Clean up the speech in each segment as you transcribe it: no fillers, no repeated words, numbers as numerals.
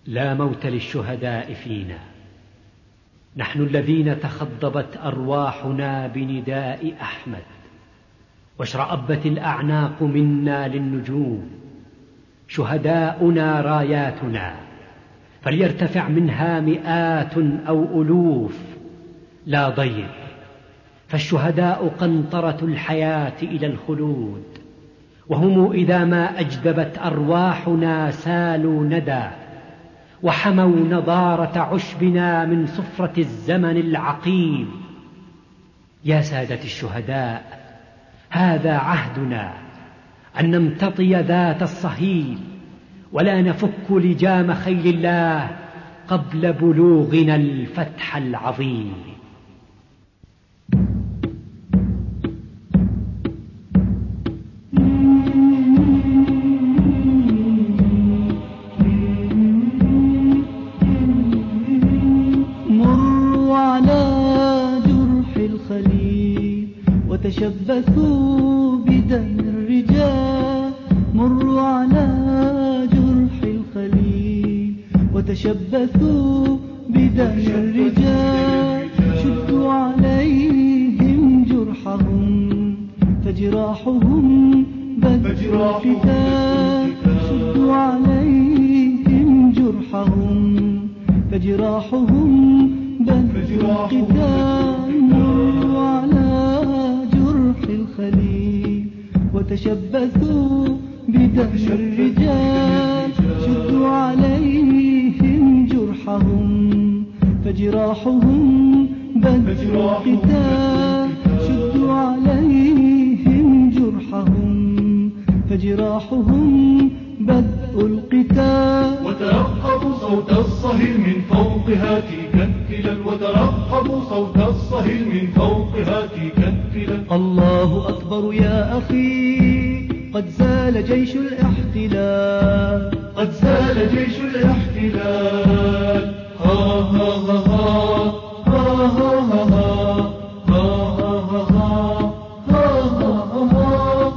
لا موت للشهداء فينا، نحن الذين تخضبت أرواحنا بنداء أحمد، واشرأبت الأعناق منا للنجوم. شهداؤنا راياتنا، فليرتفع منها مئات أو ألوف، لا ضير، فالشهداء قنطرة الحياة إلى الخلود، وهم إذا ما أجدبت أرواحنا سالوا ندى، وحموا نضارة عشبنا من صفرة الزمن العقيم. يا سادة الشهداء، هذا عهدنا أن نمتطي ذات الصهيل، ولا نفك لجام خيل الله قبل بلوغنا الفتح العظيم. مروا على جرح الخليل وتشبثوا بدم الرجال، مروا على جرح الخليل وتشبثوا بدم الرجال، شدوا عليهم جرحهم فجراحهم بدء القتال، شدوا عليهم جرحهم فجراحهم بدء القتال. مروا على جرح الخليل وتشبثوا بدم الرجال، شدوا عليهم جرحهم فجراحهم بدء القتال، شدوا عليهم جرحهم فجراحهم بدء القتال. وترقبوا صوت الصهيل من فوق هاتيك التلال، وترقبوا صوت الصهيل من فوق هاتيك التلال. الله أكبر يا أخي، قد زال جيش الاحتلال، قد زال جيش الاحتلال. ها ها ها ها ها ها ها ها ها ها.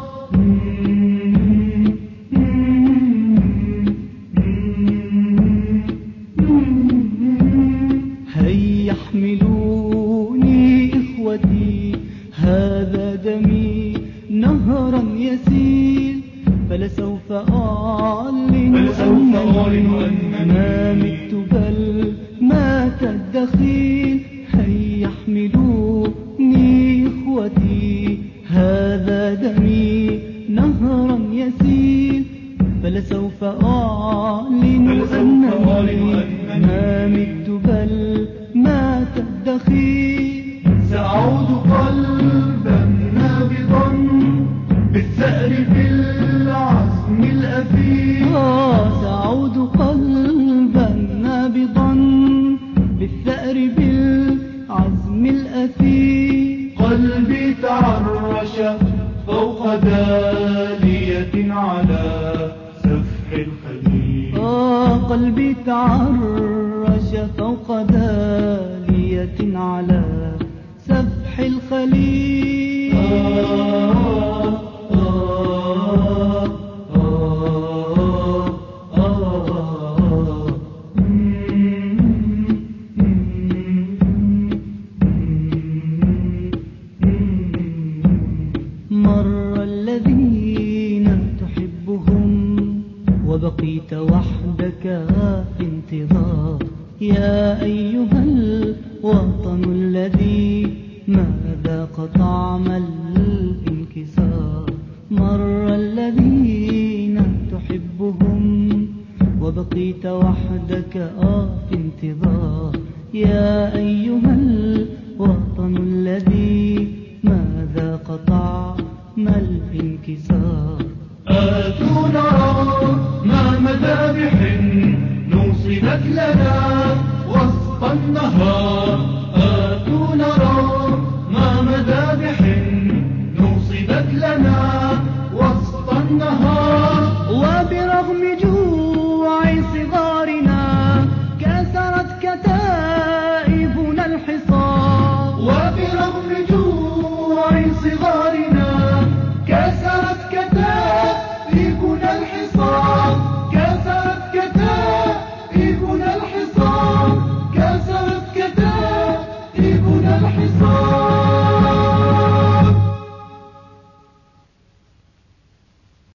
هيا احملوني إخوتي، هذا دمي نهرا يسيل، فلسوف أعلن أنني ما مت بل مات الدخيل. هيا احملوني إخوتي، هذا دمي نهرا يسيل، فلسوف أعلن أنني ما مت بل مات الدخيل. سأعود قلبا نابضا بالثأر في العزم الأثير. سأعود قلبا نابضا بالثأر بالعزم الأثير. قلبي تعرش فوق دالية على سفح الخليل. قلبي تعرش فوق دالية على سفح الخليل. مر الذين تحبهم وبقيت وحدك في انتظار، يا أيها الوطن الذي ما ذاق طعم الانكسار. مر الذين تحبهم وبقيت وحدك في انتظار، يا أيها الوطن الذي ما ذاق طعم الانكسار. آتوا نرى ما مذابح نوصلت لنا وسط النهار. آتوا نرى ما مذابح نوصلت لنا وسط النهار. وبرغم جوع صغارنا كسرت كتائبنا الحصار. وبرغم جوع صغارنا كسرت كتائبنا الحصار. كسرت كتائبنا الحصار.